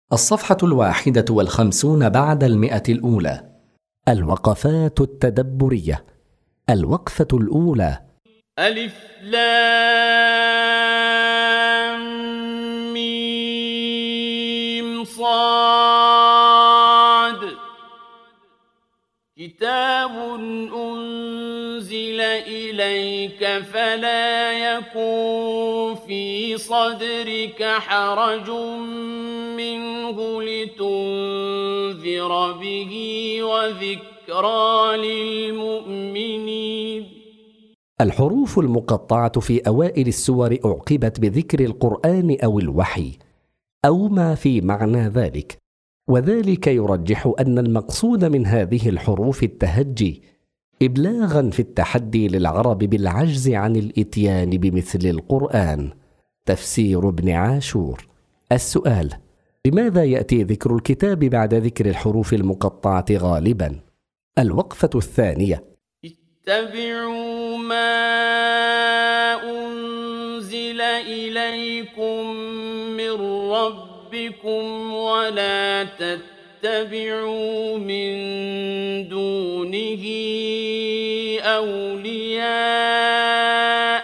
الصفحة 51 بعد 100 الوقفات التدبرية. الوقفة الأولى: ألف لام ميم صاد. كتاب أنزل إليك فلا يكن في صدرك حرج منه لتنذر به وذكرى للمؤمنين. الحروف المقطعة في أوائل السور أعقبت بذكر القرآن أو الوحي أو ما في معنى ذلك، وذلك يرجح أن المقصود من هذه الحروف التهجي، إبلاغا في التحدي للعرب بالعجز عن الإتيان بمثل القرآن. تفسير ابن عاشور. السؤال: لماذا يأتي ذكر الكتاب بعد ذكر الحروف المقطعة غالبا؟ الوقفة الثانية: اتبعوا ما أنزل إليكم من ربكم ولا تتبعوا من دونه أولياء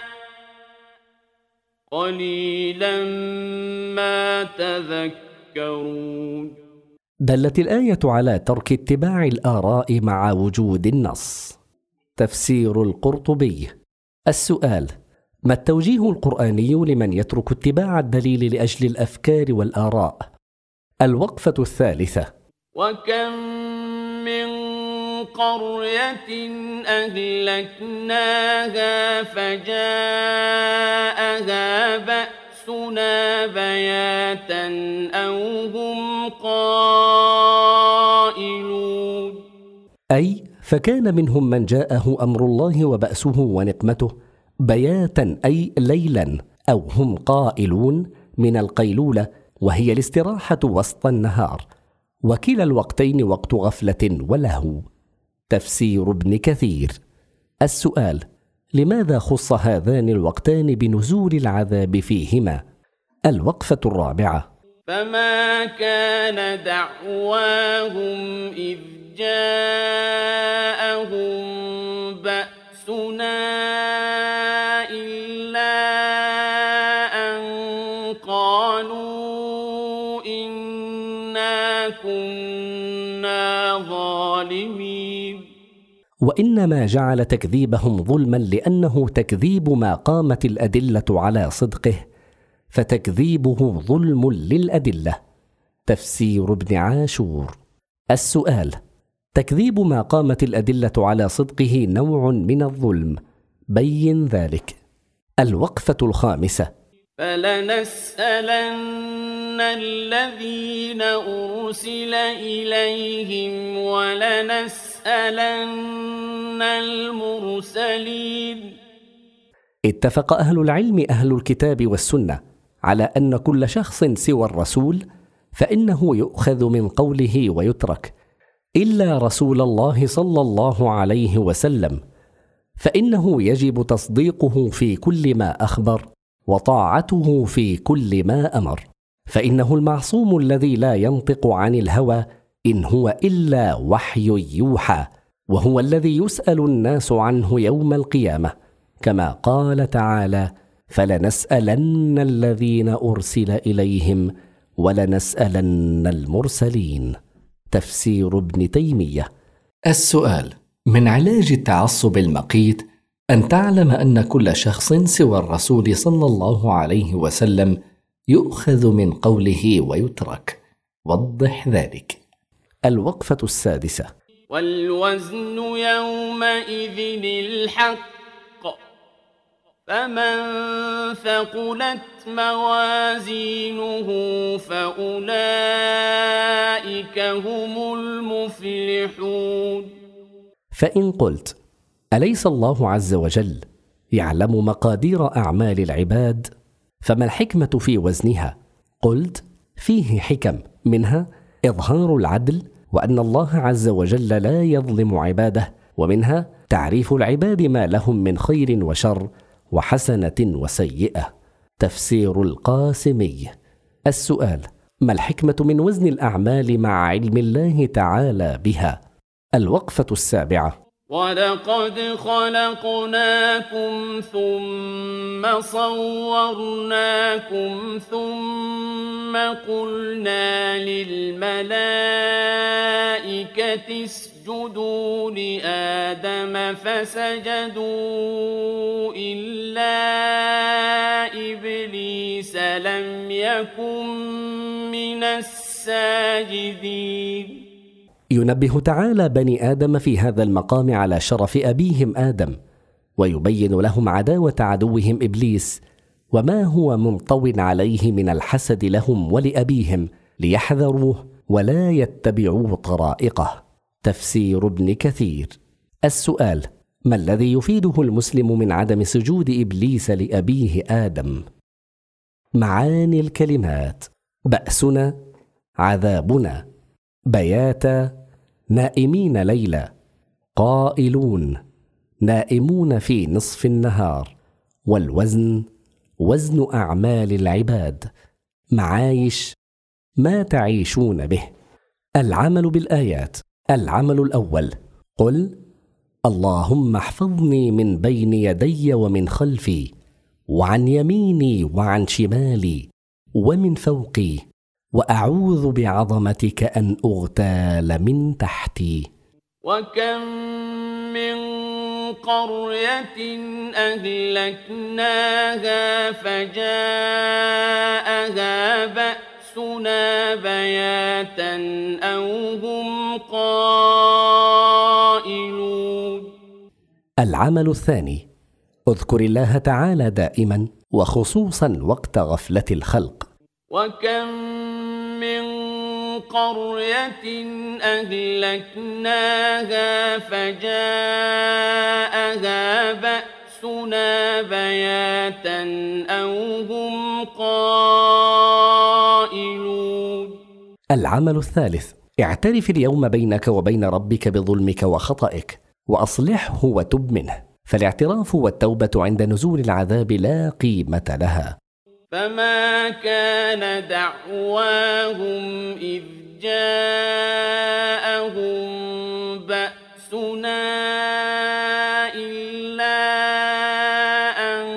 قليلا ما تذكرون. دلت الآية على ترك اتباع الآراء مع وجود النص. تفسير القرطبي. السؤال: ما التوجيه القرآني لمن يترك اتباع الدليل لأجل الأفكار والآراء؟ الوقفة الثالثة: وكم من قرية أهلكناها فجاءها بأسنا بياتا أو هم قائلون. أي فكان منهم من جاءه أمر الله وبأسه ونقمته بياتا أي ليلا، أو هم قائلون من القيلولة وهي الاستراحة وسط النهار، وكلا الوقتين وقت غفلة ولهو. تفسير ابن كثير. السؤال: لماذا خص هذان الوقتان بنزول العذاب فيهما؟ الوقفة الرابعة: فما كان دعواهم إذ جاءهم بأسنا إلا أن قالوا إنا كنا ظالمين. وإنما جعل تكذيبهم ظلما لأنه تكذيب ما قامت الأدلة على صدقه، فتكذيبه ظلم للأدلة. تفسير ابن عاشور. السؤال: تكذيب ما قامت الأدلة على صدقه نوع من الظلم، بين ذلك. الوقفة الخامسة: فلنسألن الذين أرسل إليهم ولنسألن المرسلين. اتفق أهل العلم أهل الكتاب والسنة على أن كل شخص سوى الرسول فإنه يؤخذ من قوله ويترك، إلا رسول الله صلى الله عليه وسلم، فإنه يجب تصديقه في كل ما أخبر وطاعته في كل ما أمر، فإنه المعصوم الذي لا ينطق عن الهوى إن هو إلا وحي يوحى، وهو الذي يسأل الناس عنه يوم القيامة، كما قال تعالى: فلنسألن الذين أرسل إليهم ولنسألن المرسلين. تفسير ابن تيمية. السؤال: من علاج التعصب المقيت أن تعلم أن كل شخص سوى الرسول صلى الله عليه وسلم يؤخذ من قوله ويترك، وضح ذلك. الوقفة السادسة: والوزن يومئذ الحق فمن ثقلت موازينه فأولئك هم المفلحون. فإن قلت: أليس الله عز وجل يعلم مقادير أعمال العباد؟ فما الحكمة في وزنها؟ قلت: فيه حكم، منها إظهار العدل وأن الله عز وجل لا يظلم عباده، ومنها تعريف العباد ما لهم من خير وشر وحسنة وسيئة. تفسير القاسمي. السؤال: ما الحكمة من وزن الأعمال مع علم الله تعالى بها؟ الوقفة السابعة. ولقد خلقناكم ثم صورناكم ثم قلنا للملائكة اسجدوا لآدم فسجدوا إلا إبليس لم يكن من الساجدين. ينبه تعالى بني آدم في هذا المقام على شرف أبيهم آدم، ويبين لهم عداوة عدوهم إبليس وما هو منطو عليه من الحسد لهم ولأبيهم، ليحذروه ولا يتبعوا طرائقه. تفسير ابن كثير. السؤال: ما الذي يفيده المسلم من عدم سجود إبليس لأبيه آدم؟ معاني الكلمات: بأسنا، عذابنا، بياتا، نائمين ليلا، قائلون، نائمون في نصف النهار، والوزن، وزن أعمال العباد، معايش، ما تعيشون به. العمل بالآيات. العمل الأول: قل اللهم احفظني من بين يدي ومن خلفي وعن يميني وعن شمالي ومن فوقي، وأعوذ بعظمتك أن أغتال من تحتي. وكم من قرية أهلكناها فجاءها بأسنا بياتا أو هم قائلون. العمل الثاني: اذكر الله تعالى دائما وخصوصا وقت غفلة الخلق. وكم من قرية أهلكناها فجاءها بأسنا بياتا أو هم قائلون. العمل الثالث: اعترف اليوم بينك وبين ربك بظلمك وخطئك وأصلحه وتب منه، فالاعتراف والتوبة عند نزول العذاب لا قيمة لها. فما كان دعواهم إذ جاءهم بأسنا إلا أن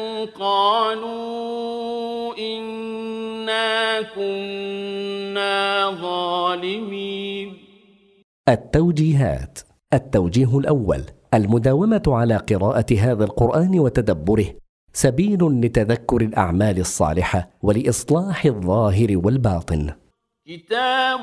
قالوا إنا كنا ظالمين. التوجيهات. التوجيه الأول: المداومة على قراءة هذا القرآن وتدبره سبيل لتذكر الأعمال الصالحة ولإصلاح الظاهر والباطن. كتاب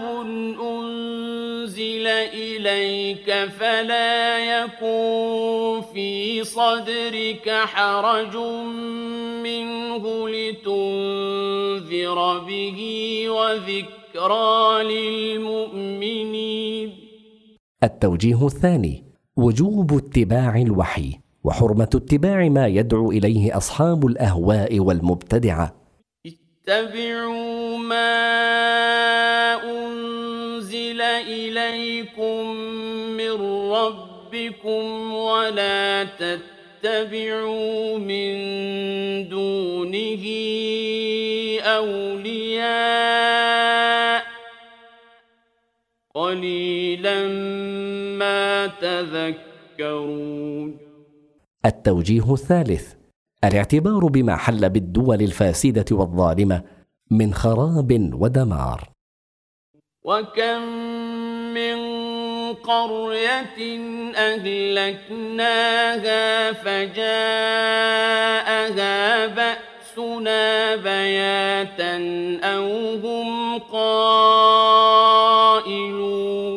أنزل إليك فلا يكن في صدرك حرج منه لتنذر به وذكرى للمؤمنين. التوجيه الثاني: وجوب اتباع الوحي وحرمة اتباع ما يدعو إليه أصحاب الأهواء والمبتدعة. اتبعوا ما أنزل إليكم من ربكم ولا تتبعوا من دونه أولياء قليلا ما تذكرون. التوجيه الثالث: الاعتبار بما حل بالدول الفاسدة والظالمة من خراب ودمار. وكم من قرية أهلكناها فجاءها بأسنا بياتا أو هم قائلون.